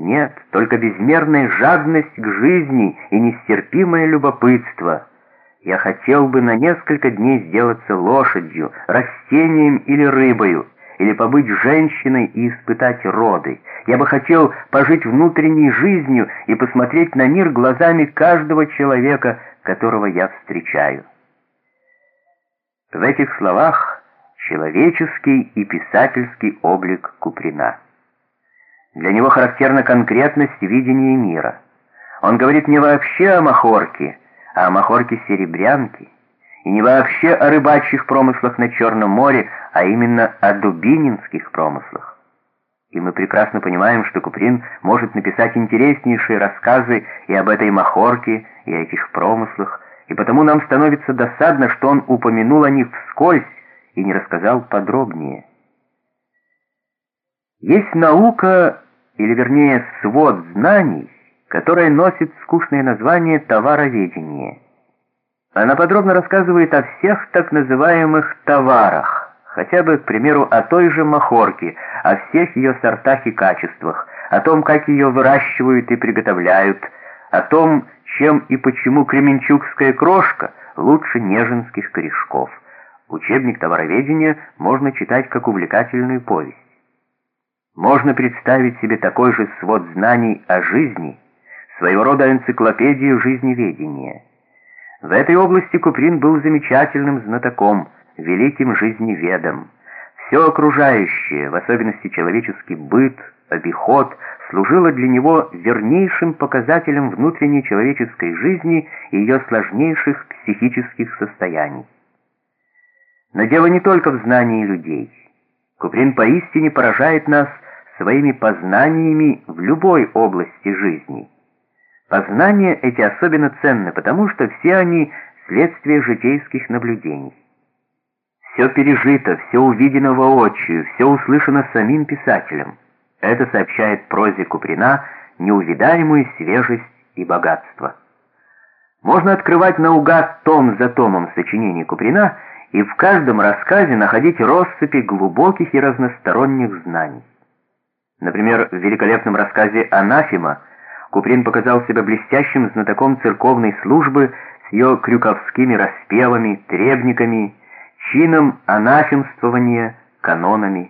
Нет, только безмерная жадность к жизни и нестерпимое любопытство. Я хотел бы на несколько дней сделаться лошадью, растением или рыбою, или побыть женщиной и испытать роды. Я бы хотел пожить внутренней жизнью и посмотреть на мир глазами каждого человека, которого я встречаю. В этих словах человеческий и писательский облик Куприна. Для него характерна конкретность видения мира. Он говорит не вообще о махорке, а о махорке-серебрянке, и не вообще о рыбачьих промыслах на Черном море, а именно о дубининских промыслах. И мы прекрасно понимаем, что Куприн может написать интереснейшие рассказы и об этой махорке, и о этих промыслах, и потому нам становится досадно, что он упомянул о них вскользь и не рассказал подробнее. Есть наука, или вернее свод знаний, которая носит скучное название «товароведение». Она подробно рассказывает о всех так называемых товарах, хотя бы, к примеру, о той же махорке, о всех ее сортах и качествах, о том, как ее выращивают и приготовляют, о том, чем и почему кременчугская крошка лучше нежинских корешков. Учебник товароведения можно читать как увлекательную повесть. Можно представить себе такой же свод знаний о жизни, своего рода энциклопедию жизневедения. В этой области Куприн был замечательным знатоком, великим жизневедом. Все окружающее, в особенности человеческий быт, обиход, служило для него вернейшим показателем внутренней человеческой жизни и ее сложнейших психических состояний. Но дело не только в знании людей. Куприн поистине поражает нас своими познаниями в любой области жизни. Познания эти особенно ценны, потому что все они следствие житейских наблюдений. Все пережито, все увидено воочию, все услышано самим писателем. Это сообщает прозе Куприна неувидаемую свежесть и богатство. Можно открывать наугад том за томом сочинений Куприна и в каждом рассказе находить россыпи глубоких и разносторонних знаний. Например, в великолепном рассказе «Анафема» Куприн показал себя блестящим знатоком церковной службы с ее крюковскими распевами, требниками, чином анафемствования, канонами.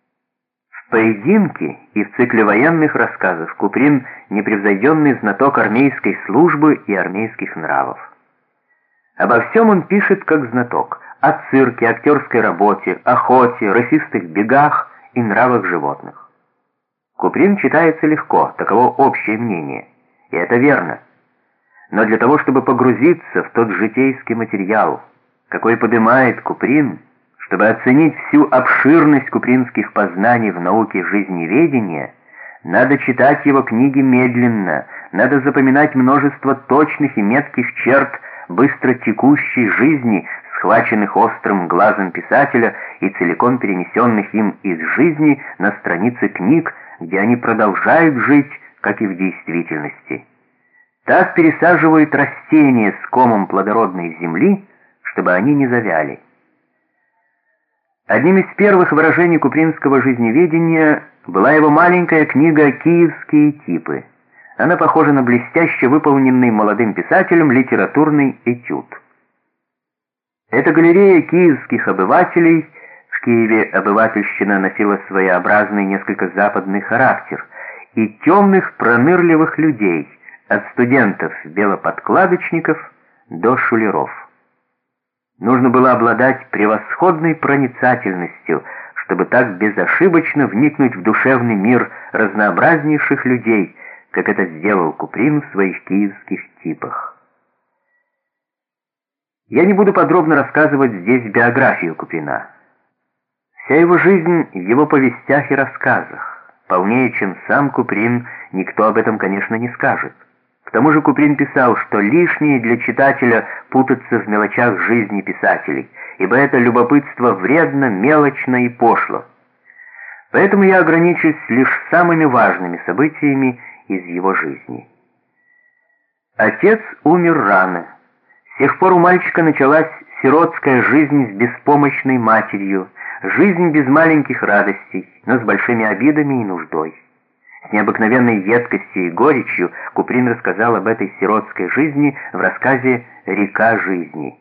В «Поединке» и в цикле военных рассказов Куприн непревзойденный знаток армейской службы и армейских нравов. Обо всем он пишет как знаток: о цирке, актерской работе, охоте, рысистых бегах и нравах животных. Куприн читается легко, таково общее мнение, и это верно. Но для того, чтобы погрузиться в тот житейский материал, какой подымает Куприн, чтобы оценить всю обширность купринских познаний в науке жизневедения, надо читать его книги медленно, надо запоминать множество точных и метких черт быстро текущей жизни, схваченных острым глазом писателя и целиком перенесенных им из жизни на страницы книг, где они продолжают жить, как и в действительности. Так пересаживают растения с комом плодородной земли, чтобы они не завяли. Одним из первых выражений купринского жизневедения была его маленькая книга «Киевские типы». Она похожа на блестяще выполненный молодым писателем литературный этюд. Это галерея киевских обывателей. В Киеве обывательщина носила своеобразный, несколько западный характер, и темных пронырливых людей, от студентов-белоподкладочников до шулеров. Нужно было обладать превосходной проницательностью, чтобы так безошибочно вникнуть в душевный мир разнообразнейших людей, как это сделал Куприн в своих киевских типах. Я не буду подробно рассказывать здесь биографию Куприна. Вся его жизнь в его повестях и рассказах. Полнее, чем сам Куприн, никто об этом, конечно, не скажет. К тому же Куприн писал, что лишнее для читателя путаться в мелочах жизни писателей, ибо это любопытство вредно, мелочно и пошло. Поэтому я ограничусь лишь самыми важными событиями из его жизни. Отец умер рано. С тех пор у мальчика началась сиротская жизнь с беспомощной матерью, жизнь без маленьких радостей, но с большими обидами и нуждой. С необыкновенной едкостью и горечью Куприн рассказал об этой сиротской жизни в рассказе «Река жизни».